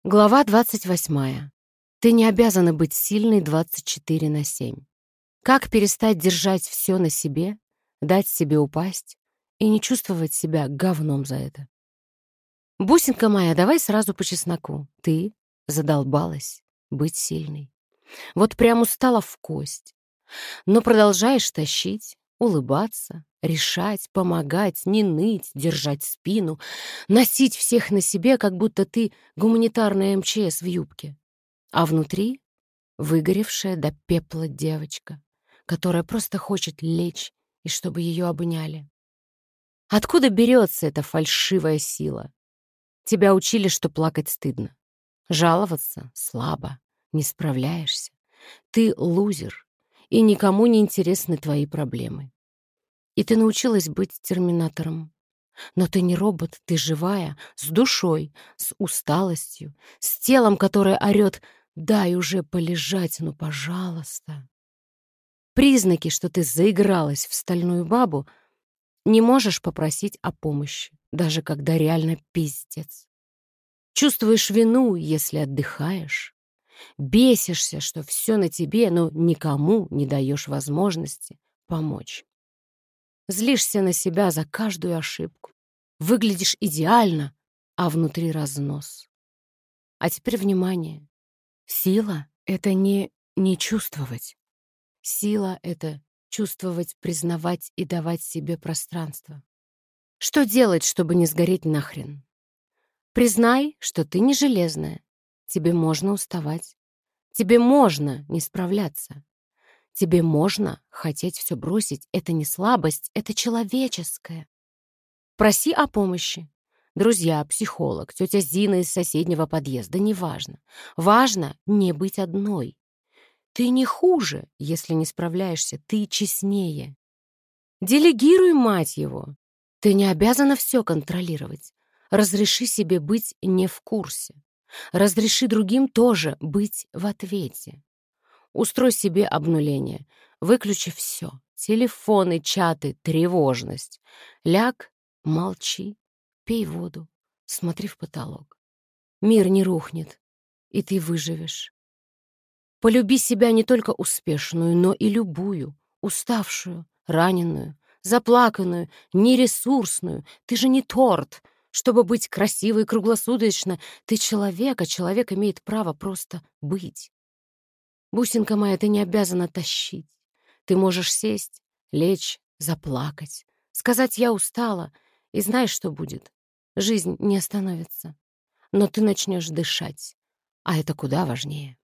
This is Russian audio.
Глава 28. Ты не обязана быть сильной 24/7. Как перестать держать все на себе, дать себе упасть и не чувствовать себя говном за это? Бусинка моя, давай сразу по чесноку. Ты задолбалась быть сильной. Вот прям устала в кость. Но продолжаешь тащить, улыбаться, решать, помогать, не ныть, держать спину, носить всех на себе, как будто ты гуманитарная МЧС в юбке. А внутри выгоревшая до пепла девочка, которая просто хочет лечь и чтобы ее обняли. Откуда берется эта фальшивая сила? Тебя учили, что плакать стыдно. Жаловаться слабо, не справляешься. Ты лузер, и никому не интересны твои проблемы. И ты научилась быть терминатором. Но ты не робот, ты живая, с душой, с усталостью, с телом, которое орёт: «Дай уже полежать, ну, пожалуйста». Признаки, что ты заигралась в стальную бабу, не можешь попросить о помощи, даже когда реально пиздец. Чувствуешь вину, если отдыхаешь. Бесишься, что все на тебе, но никому не даешь возможности помочь. Злишься на себя за каждую ошибку. Выглядишь идеально, а внутри разнос. А теперь внимание. Сила — это не чувствовать. Сила — это чувствовать, признавать и давать себе пространство. Что делать, чтобы не сгореть нахрен? Признай, что ты не железная. Тебе можно уставать. Тебе можно не справляться. Тебе можно хотеть все бросить. Это не слабость, это человеческое. Проси о помощи. Друзья, психолог, тетя Зина из соседнего подъезда, неважно. Важно не быть одной. Ты не хуже, если не справляешься, ты честнее. Делегируй, мать его. Ты не обязана все контролировать. Разреши себе быть не в курсе. Разреши другим тоже быть в ответе. Устрой себе обнуление. Выключи все. Телефоны, чаты, тревожность. Ляг, молчи, пей воду, смотри в потолок. Мир не рухнет, и ты выживешь. Полюби себя не только успешную, но и любую, уставшую, раненую, заплаканную, нересурсную. Ты же не торт, чтобы быть красивой круглосуточно. Ты человек, а человек имеет право просто быть. Бусинка моя, ты не обязана тащить. Ты можешь сесть, лечь, заплакать, сказать «я устала», и знаешь, что будет? Жизнь не остановится, но ты начнешь дышать, а это куда важнее.